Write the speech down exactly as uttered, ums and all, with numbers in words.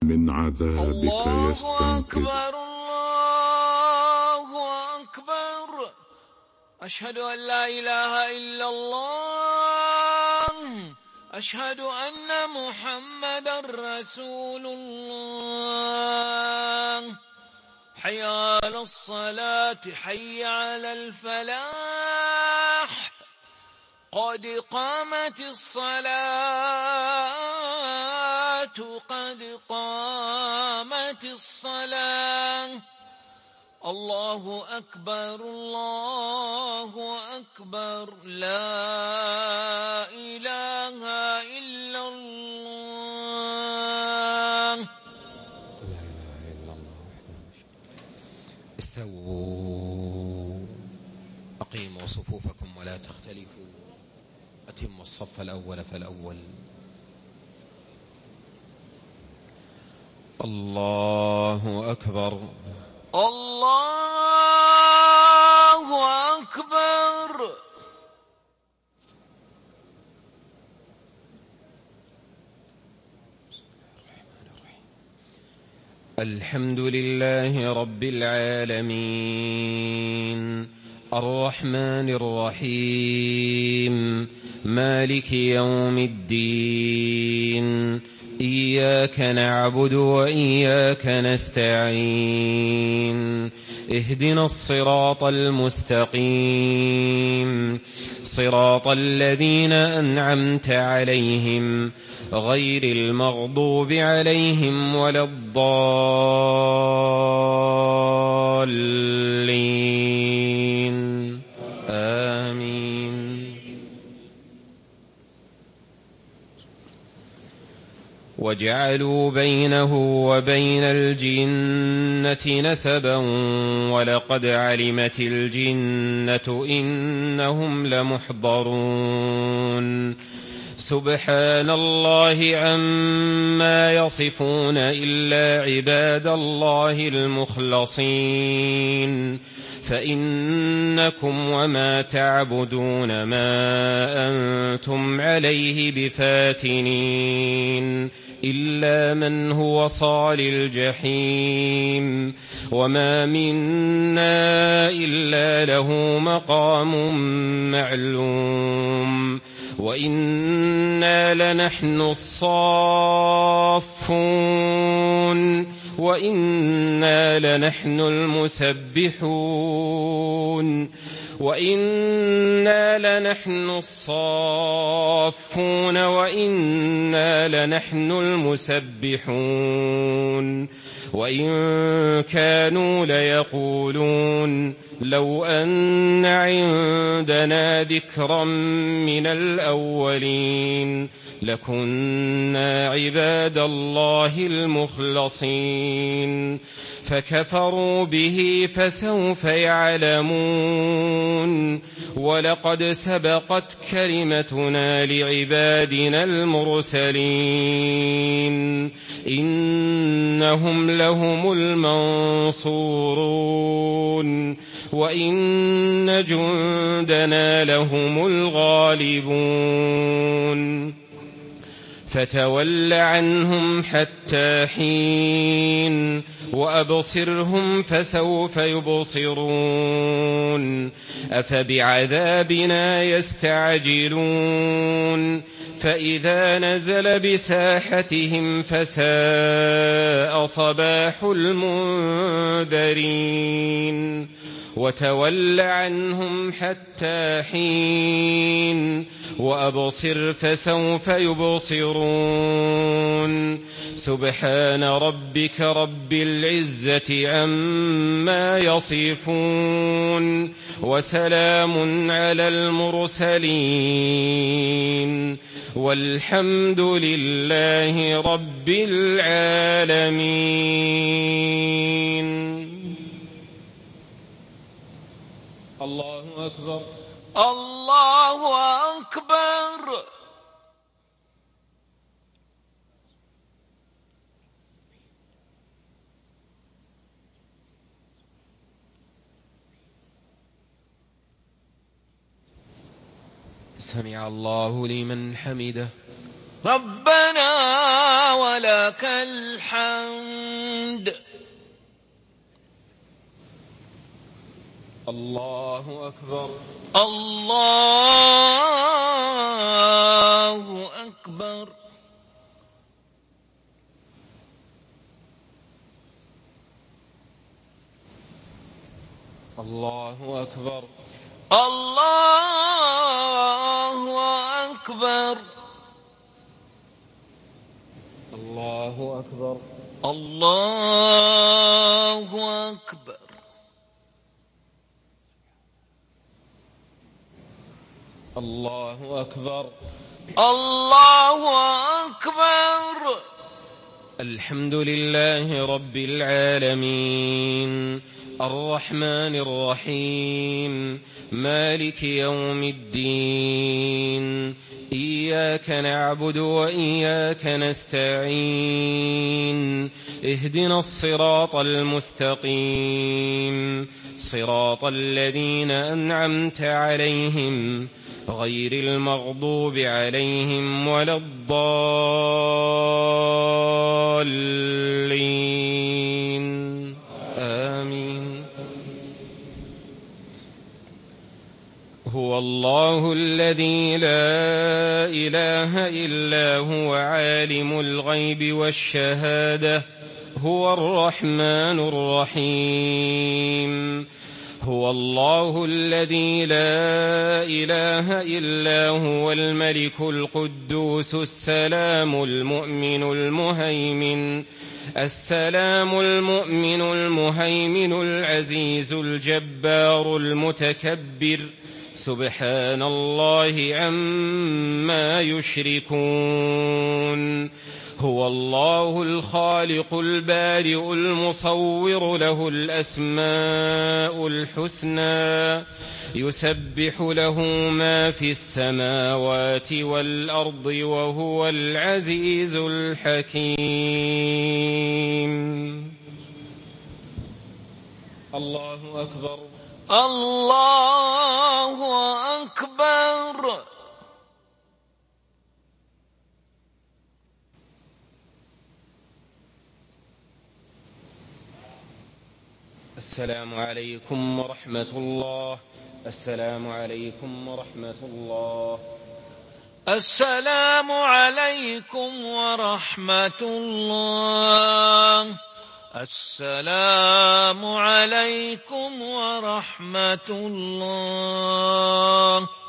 من عذابك الله يستنقذ. أكبر الله أكبر. أشهد أن لا إله إلا الله. أشهد أن محمدا رسول الله. حي على الصلاة حي على الفلاح. قد قامت الصلاة قد قامت الصلاة. الله أكبر الله أكبر. لا إله إلا الله. لا إله إلا الله وحده لا شريك له. استووا أقيموا صفوفكم ولا تختلفوا. أتموا الصف الأول فالأول. الله أكبر الله أكبر. الحمد لله رب العالمين الرحمن الرحيم مالك يوم الدين. إياك نعبد وإياك نستعين. اهدنا الصراط المستقيم صراط الذين أنعمت عليهم غير المغضوب عليهم ولا الضالين. آمين. وجعلوا بينه وبين الجنة نسبا ولقد علمت الجنة إنهم لمحضرون. سبحان الله عما يصفون إلا عباد الله المخلصين فإنكم وما تعبدون ما أنتم عليه بفاتنين إلا من هو صال الجحيم وما منا إلا له مقام معلوم وإنا لنحن الصافون وإنا لنحن المسبحون وإنا لنحن الصافون وإنا لنحن المسبحون وإن كانوا ليقولون لو أن عندنا ذكرا من الأولين لكنا عباد الله المخلصين فكفروا به فسوف يعلمون ولقد سبقت كلمتنا لعبادنا المرسلين إنهم لهم المنصورون وإن جندنا لهم الغالبون فتول عنهم حتى حين وأبصرهم فسوف يبصرون أفبعذابنا يستعجلون فإذا نزل بساحتهم فساء صباح المنذرين وتول عنهم حتى حين وأبصر فسوف يبصرون سبحان ربك رب العزة عما يصفون وسلام على المرسلين والحمد لله رب العالمين. الله أكبر الله أكبر. سمع الله لمن حمده. ربنا ولك الحمد. الله أكبر. الله أكبر. الله أكبر. الله أكبر. الله أكبر. الله أكبر. الله أكبر. الله أكبر. الحمد لله رب العالمين الرحمن الرحيم مالك يوم الدين إياك نعبد وإياك نستعين اهدنا الصراط المستقيم صراط الذين أنعمت عليهم غير المغضوب عليهم ولا الضالين آمين. هو الله الذي لا إله إلا هو عالم الغيب والشهادة هو الرحمن الرحيم. هو الله الذي لا إله إلا هو الملك القدوس السلام المؤمن المهيمن السلام المؤمن المهيمن العزيز الجبار المتكبر سبحان الله عما يشركون. هو الله الخالق البارئ المصور له الأسماء الحسنى يسبح له ما في السماوات والأرض وهو العزيز الحكيم. الله أكبر. الله أكبر. السلام عليكم ورحمة الله. السلام عليكم ورحمة الله. السلام عليكم ورحمة الله. السلام عليكم ورحمة الله.